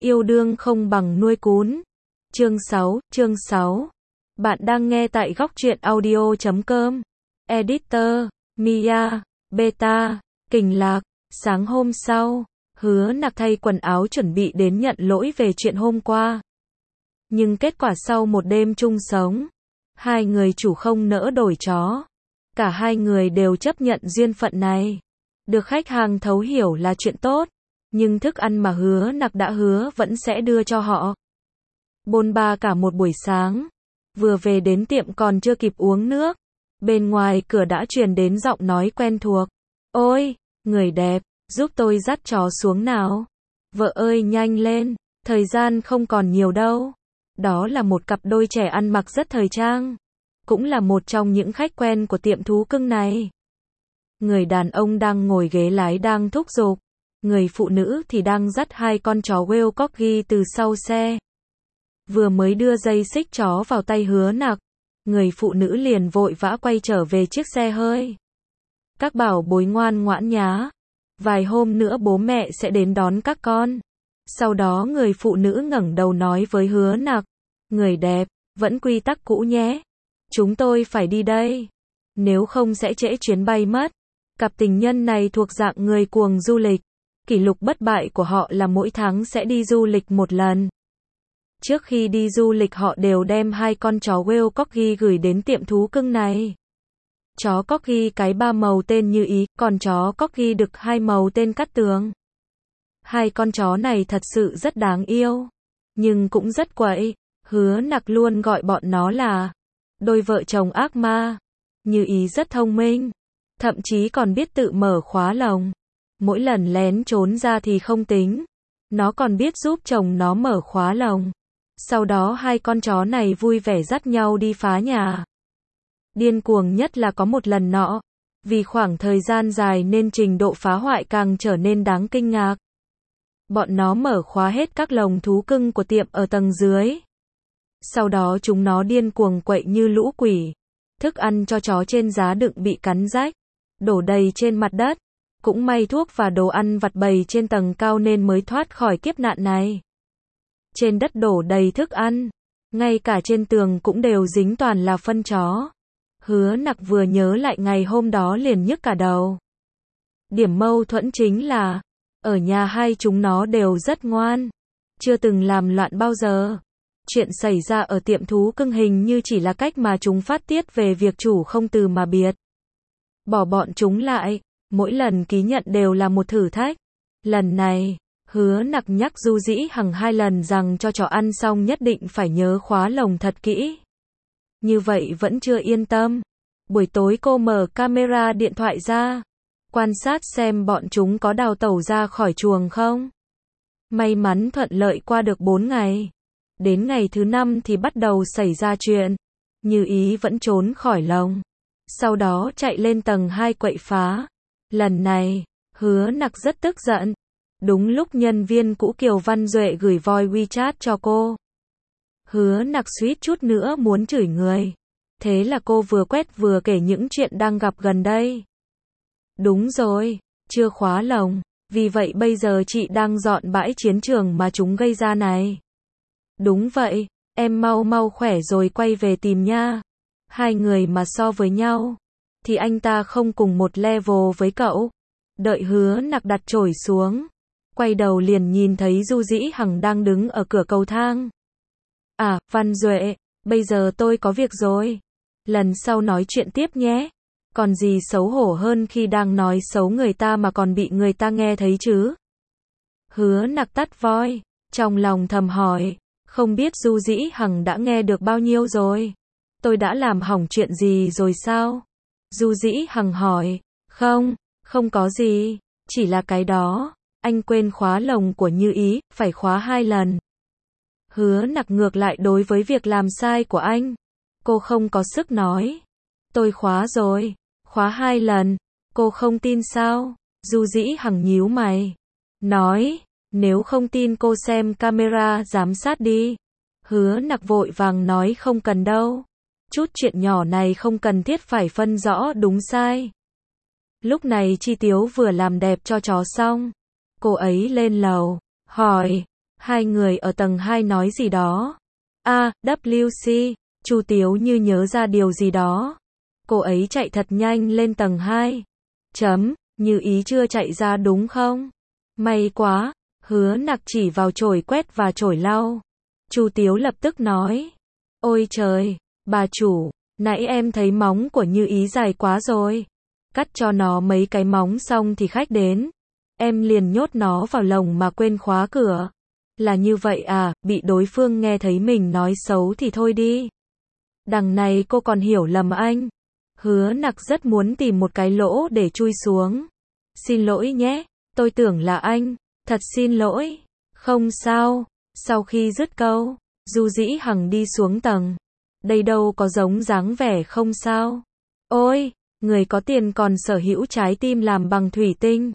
Yêu đương không bằng nuôi cún. Chương 6. Bạn đang nghe tại góc truyện audio.com. Editor, Mia, Beta, Kình Lạc. Sáng hôm sau, Hứa Nặc thay quần áo chuẩn bị đến nhận lỗi về chuyện hôm qua. Nhưng kết quả sau một đêm chung sống, hai người chủ không nỡ đổi chó. Cả hai người đều chấp nhận duyên phận này. Được khách hàng thấu hiểu là chuyện tốt, nhưng thức ăn mà Hứa Nặc đã hứa vẫn sẽ đưa cho họ. Bôn ba cả một buổi sáng, vừa về đến tiệm còn chưa kịp uống nước, bên ngoài cửa đã truyền đến giọng nói quen thuộc. Ôi, người đẹp, giúp tôi dắt chó xuống nào. Vợ ơi nhanh lên, thời gian không còn nhiều đâu. Đó là một cặp đôi trẻ ăn mặc rất thời trang, cũng là một trong những khách quen của tiệm thú cưng này. Người đàn ông đang ngồi ghế lái đang thúc giục, người phụ nữ thì đang dắt hai con chó Wales Corgi từ sau xe. Vừa mới đưa dây xích chó vào tay Hứa Nặc, người phụ nữ liền vội vã quay trở về chiếc xe hơi. Các bảo bối ngoan ngoãn nhá, vài hôm nữa bố mẹ sẽ đến đón các con. Sau đó người phụ nữ ngẩng đầu nói với Hứa Nặc, người đẹp, vẫn quy tắc cũ nhé. Chúng tôi phải đi đây, nếu không sẽ trễ chuyến bay mất. Cặp tình nhân này thuộc dạng người cuồng du lịch. Kỷ lục bất bại của họ là mỗi tháng sẽ đi du lịch một lần. Trước khi đi du lịch họ đều đem hai con chó Wales Corgi gửi đến tiệm thú cưng này. Chó Corgi cái 3 màu tên Như Ý, còn chó Corgi đực 2 màu tên Cát Tường. Hai con chó này thật sự rất đáng yêu, nhưng cũng rất quậy. Hứa Nặc luôn gọi bọn nó là đôi vợ chồng ác ma. Như Ý rất thông minh, thậm chí còn biết tự mở khóa lồng. Mỗi lần lén trốn ra thì không tính, nó còn biết giúp chồng nó mở khóa lồng. Sau đó hai con chó này vui vẻ dắt nhau đi phá nhà. Điên cuồng nhất là có một lần nọ, vì khoảng thời gian dài nên trình độ phá hoại càng trở nên đáng kinh ngạc. Bọn nó mở khóa hết các lồng thú cưng của tiệm ở tầng dưới. Sau đó chúng nó điên cuồng quậy như lũ quỷ. Thức ăn cho chó trên giá đựng bị cắn rách, đổ đầy trên mặt đất. Cũng may thuốc và đồ ăn vặt bày trên tầng cao nên mới thoát khỏi kiếp nạn này. Trên đất đổ đầy thức ăn, ngay cả trên tường cũng đều dính toàn là phân chó. Hứa Nặc vừa nhớ lại ngày hôm đó liền nhức cả đầu. Điểm mâu thuẫn chính là, ở nhà hai chúng nó đều rất ngoan, chưa từng làm loạn bao giờ. Chuyện xảy ra ở tiệm thú cưng hình như chỉ là cách mà chúng phát tiết về việc chủ không từ mà biệt. Bỏ bọn chúng lại, mỗi lần ký nhận đều là một thử thách. Lần này, Hứa Nặc nhắc Du Dĩ Hằng 2 lần rằng cho chó ăn xong nhất định phải nhớ khóa lồng thật kỹ. Như vậy vẫn chưa yên tâm. Buổi tối cô mở camera điện thoại ra, quan sát xem bọn chúng có đào tẩu ra khỏi chuồng không. May mắn thuận lợi qua được 4 ngày. Đến ngày thứ 5 thì bắt đầu xảy ra chuyện. Như Ý vẫn trốn khỏi lồng, sau đó chạy lên tầng 2 quậy phá. Lần này, Hứa Nặc rất tức giận. Đúng lúc nhân viên cũ Kiều Văn Duệ gửi voice WeChat cho cô. Hứa Nặc suýt chút nữa muốn chửi người. Thế là cô vừa quét vừa kể những chuyện đang gặp gần đây. Đúng rồi, chưa khóa lồng, vì vậy bây giờ chị đang dọn bãi chiến trường mà chúng gây ra này. Đúng vậy, em mau mau khỏe rồi quay về tìm nha. Hai người mà so với nhau, thì anh ta không cùng một level với cậu. Đợi Hứa Nặc đặt chổi xuống, quay đầu liền nhìn thấy Du Dĩ Hằng đang đứng ở cửa cầu thang. À, Văn Duệ, bây giờ tôi có việc rồi. Lần sau nói chuyện tiếp nhé. Còn gì xấu hổ hơn khi đang nói xấu người ta mà còn bị người ta nghe thấy chứ? Hứa Nặc tắt voi, trong lòng thầm hỏi, không biết Du Dĩ Hằng đã nghe được bao nhiêu rồi? Tôi đã làm hỏng chuyện gì rồi sao? Du Dĩ Hằng hỏi, không có gì, chỉ là cái đó, anh quên khóa lồng của Như Ý, phải khóa 2 lần. Hứa Nặc ngược lại đối với việc làm sai của anh, cô không có sức nói. Tôi khóa rồi, khóa 2 lần, cô không tin sao? Du Dĩ Hằng nhíu mày, nói, nếu không tin cô xem camera giám sát đi. Hứa Nặc vội vàng nói không cần đâu. Chút chuyện nhỏ này không cần thiết phải phân rõ đúng sai. Lúc này Chi Tiếu vừa làm đẹp cho chó xong, cô ấy lên lầu, hỏi, Hai người ở tầng 2 nói gì đó. WC, Chu Tiếu như nhớ ra điều gì đó. Cô ấy chạy thật nhanh lên tầng 2. Như ý chưa chạy ra đúng không? May quá, Hứa Nặc chỉ vào chổi quét và chổi lau. Chu Tiếu lập tức nói. Ôi trời, bà chủ, nãy em thấy móng của Như Ý dài quá rồi. Cắt cho nó mấy cái móng xong thì khách đến. Em liền nhốt nó vào lồng mà quên khóa cửa. Là như vậy à, bị đối phương nghe thấy mình nói xấu thì thôi đi. Đằng này cô còn hiểu lầm anh. Hứa Nặc rất muốn tìm một cái lỗ để chui xuống. Xin lỗi nhé, tôi tưởng là anh. Thật xin lỗi. Không sao. Sau khi dứt câu, Du Dĩ Hằng đi xuống tầng. Đây đâu có giống dáng vẻ không sao. Ôi, người có tiền còn sở hữu trái tim làm bằng thủy tinh.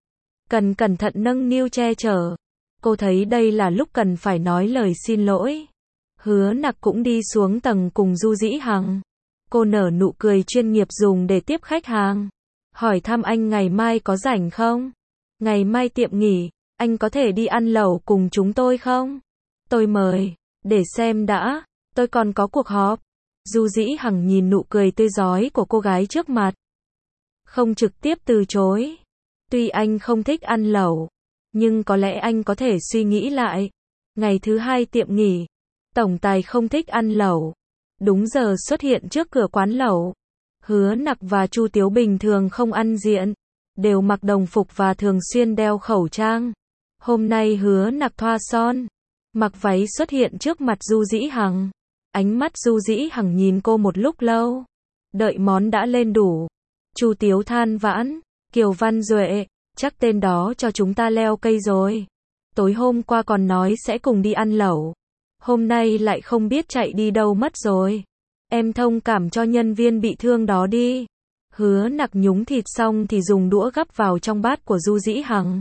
Cần cẩn thận nâng niu che chở. Cô thấy đây là lúc cần phải nói lời xin lỗi. Hứa Nặc cũng đi xuống tầng cùng Du Dĩ Hằng. Cô nở nụ cười chuyên nghiệp dùng để tiếp khách hàng. Hỏi thăm anh ngày mai có rảnh không? Ngày mai tiệm nghỉ, anh có thể đi ăn lẩu cùng chúng tôi không? Tôi mời. Để xem đã, tôi còn có cuộc họp. Du Dĩ Hằng nhìn nụ cười tươi rói của cô gái trước mặt. Không trực tiếp từ chối. Tuy anh không thích ăn lẩu, nhưng có lẽ anh có thể suy nghĩ lại. Ngày thứ 2 tiệm nghỉ, tổng tài không thích ăn lẩu. Đúng giờ xuất hiện trước cửa quán lẩu. Hứa Nặc và Chu Tiếu bình thường không ăn diện, đều mặc đồng phục và thường xuyên đeo khẩu trang. Hôm nay Hứa Nặc thoa son, mặc váy xuất hiện trước mặt Du Dĩ Hằng. Ánh mắt Du Dĩ Hằng nhìn cô một lúc lâu. Đợi món đã lên đủ. Chu Tiếu than vãn, Kiều Văn Duệ, chắc tên đó cho chúng ta leo cây rồi. Tối hôm qua còn nói sẽ cùng đi ăn lẩu. Hôm nay lại không biết chạy đi đâu mất rồi. Em thông cảm cho nhân viên bị thương đó đi. Hứa Nặc nhúng thịt xong thì dùng đũa gắp vào trong bát của Du Dĩ Hằng.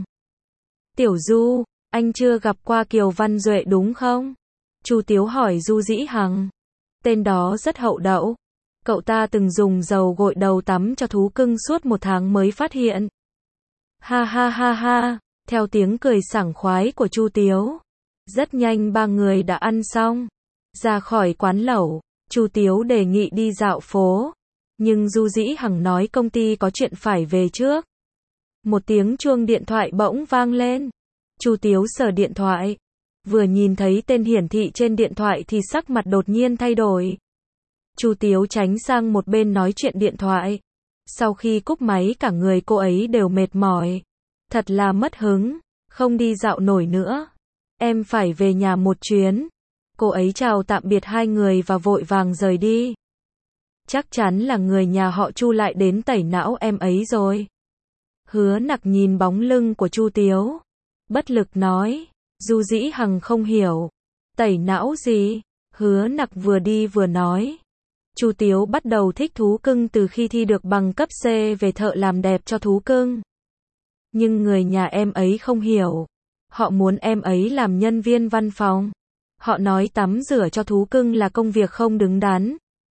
Tiểu Du, anh chưa gặp qua Kiều Văn Duệ đúng không? Chu Tiếu hỏi Du Dĩ Hằng. Tên đó rất hậu đậu. Cậu ta từng dùng dầu gội đầu tắm cho thú cưng suốt 1 tháng mới phát hiện. Ha ha ha ha, theo tiếng cười sảng khoái của Chu Tiếu. Rất nhanh 3 người đã ăn xong. Ra khỏi quán lẩu, Chu Tiếu đề nghị đi dạo phố. Nhưng Du Dĩ Hằng nói công ty có chuyện phải về trước. Một tiếng chuông điện thoại bỗng vang lên. Chu Tiếu sờ điện thoại. Vừa nhìn thấy tên hiển thị trên điện thoại thì sắc mặt đột nhiên thay đổi. Chu Tiếu tránh sang một bên nói chuyện điện thoại. Sau khi cúp máy cả người cô ấy đều mệt mỏi. Thật là mất hứng, không đi dạo nổi nữa. Em phải về nhà một chuyến. Cô ấy chào tạm biệt hai người và vội vàng rời đi. Chắc chắn là người nhà họ Chu lại đến tẩy não em ấy rồi. Hứa Nặc nhìn bóng lưng của Chu Tiếu. Bất lực nói. Du Dĩ Hằng không hiểu. Tẩy não gì? Hứa Nặc vừa đi vừa nói. Chu Tiếu bắt đầu thích thú cưng từ khi thi được bằng cấp C về thợ làm đẹp cho thú cưng. Nhưng người nhà em ấy không hiểu. Họ muốn em ấy làm nhân viên văn phòng. Họ nói tắm rửa cho thú cưng là công việc không đứng đắn.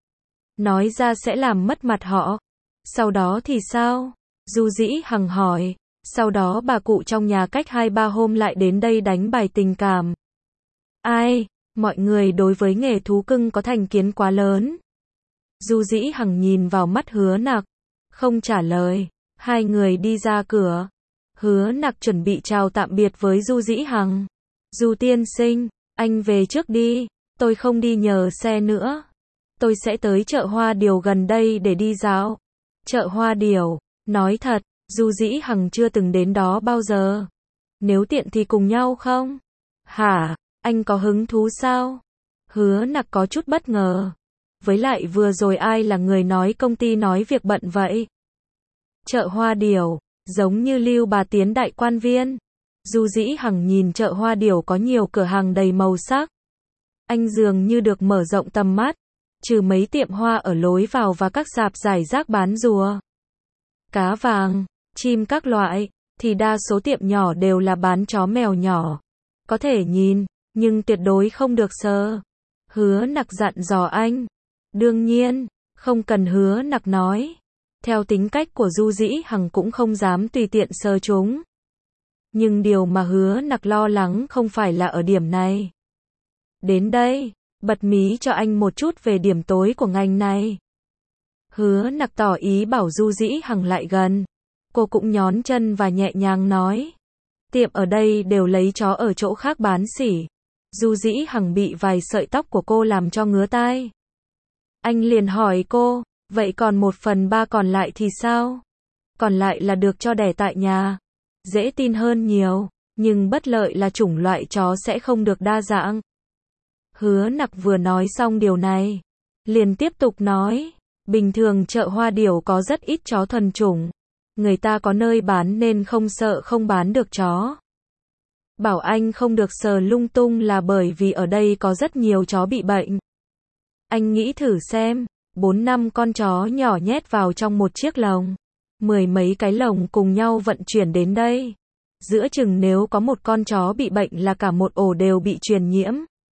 Nói ra sẽ làm mất mặt họ. Sau đó thì sao? Du Dĩ Hằng hỏi. Sau đó bà cụ trong nhà cách 2-3 hôm lại đến đây đánh bài tình cảm. Ai? Mọi người đối với nghề thú cưng có thành kiến quá lớn. Du Dĩ Hằng nhìn vào mắt Hứa Nặc. Không trả lời. Hai người đi ra cửa. Hứa Nặc chuẩn bị chào tạm biệt với Du Dĩ Hằng. Du tiên sinh, anh về trước đi. Tôi không đi nhờ xe nữa. Tôi sẽ tới chợ Hoa Điều gần đây để đi dạo. Chợ Hoa Điều, nói thật, Du Dĩ Hằng chưa từng đến đó bao giờ. Nếu tiện thì cùng nhau không? Hả, anh có hứng thú sao? Hứa Nặc có chút bất ngờ. Với lại vừa rồi ai là người nói công ty nói việc bận vậy? Chợ Hoa Điều, giống như Lưu Bà Tiến Đại Quan Viên. Du Dĩ Hằng nhìn chợ Hoa Điều có nhiều cửa hàng đầy màu sắc. Anh dường như được mở rộng tầm mắt. Trừ mấy tiệm hoa ở lối vào và các rạp rải rác bán rùa, cá vàng, chim các loại, thì đa số tiệm nhỏ đều là bán chó mèo nhỏ. Có thể nhìn, nhưng tuyệt đối không được sờ. Hứa Nặc dặn dò anh. Đương nhiên, không cần Hứa Nặc nói. Theo tính cách của Du Dĩ Hằng cũng không dám tùy tiện sờ chúng. Nhưng điều mà Hứa Nặc lo lắng không phải là ở điểm này. Đến đây, bật mí cho anh một chút về điểm tối của ngành này. Hứa Nặc tỏ ý bảo Du Dĩ Hằng lại gần. Cô cũng nhón chân và nhẹ nhàng nói. Tiệm ở đây đều lấy chó ở chỗ khác bán xỉ. Du Dĩ Hằng bị vài sợi tóc của cô làm cho ngứa tai. Anh liền hỏi cô, vậy còn 1/3 còn lại thì sao? Còn lại là được cho đẻ tại nhà. Dễ tin hơn nhiều, nhưng bất lợi là chủng loại chó sẽ không được đa dạng. Hứa Nặc vừa nói xong điều này, liền tiếp tục nói, bình thường chợ Hoa Điểu có rất ít chó thuần chủng. Người ta có nơi bán nên không sợ không bán được chó. Bảo anh không được sờ lung tung là bởi vì ở đây có rất nhiều chó bị bệnh. Anh nghĩ thử xem, 4-5 con chó nhỏ nhét vào trong một chiếc lồng. 10 mấy cái lồng cùng nhau vận chuyển đến đây. Giữa chừng nếu có một con chó bị bệnh là cả một ổ đều bị truyền nhiễm.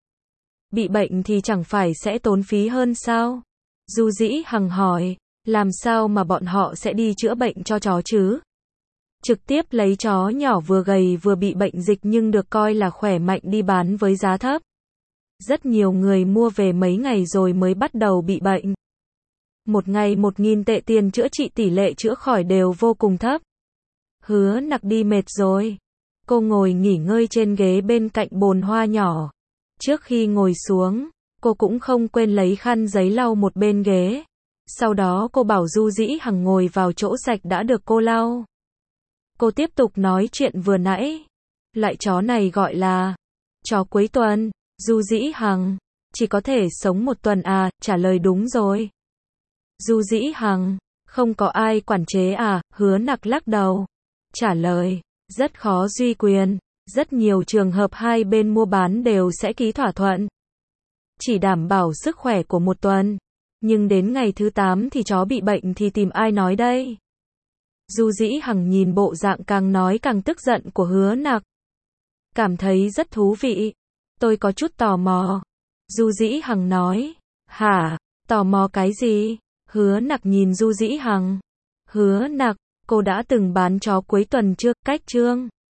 Bị bệnh thì chẳng phải sẽ tốn phí hơn sao? Du Dĩ Hằng hỏi, làm sao mà bọn họ sẽ đi chữa bệnh cho chó chứ? Trực tiếp lấy chó nhỏ vừa gầy vừa bị bệnh dịch nhưng được coi là khỏe mạnh đi bán với giá thấp. Rất nhiều người mua về mấy ngày rồi mới bắt đầu bị bệnh. Một ngày 1.000 tệ tiền chữa trị, tỷ lệ chữa khỏi đều vô cùng thấp. Hứa Nặc đi mệt rồi. Cô ngồi nghỉ ngơi trên ghế bên cạnh bồn hoa nhỏ. Trước khi ngồi xuống, cô cũng không quên lấy khăn giấy lau một bên ghế. Sau đó cô bảo Du Dĩ Hằng ngồi vào chỗ sạch đã được cô lau. Cô tiếp tục nói chuyện vừa nãy. Loại chó này gọi là chó cuối tuần. Du Dĩ Hằng, chỉ có thể sống 1 tuần à? Trả lời đúng rồi. Du Dĩ Hằng, không có ai quản chế à? Hứa Nặc lắc đầu. Trả lời, rất khó duy quyền. Rất nhiều trường hợp hai bên mua bán đều sẽ ký thỏa thuận. Chỉ đảm bảo sức khỏe của 1 tuần. Nhưng đến ngày thứ 8 thì chó bị bệnh thì tìm ai nói đây? Du Dĩ Hằng nhìn bộ dạng càng nói càng tức giận của Hứa Nặc. Cảm thấy rất thú vị. Tôi có chút tò mò. Du Dĩ Hằng nói. Hả? Tò mò cái gì? Hứa Nặc nhìn Du Dĩ Hằng. Hứa Nặc, cô đã từng bán chó cuối tuần chưa? Cách chương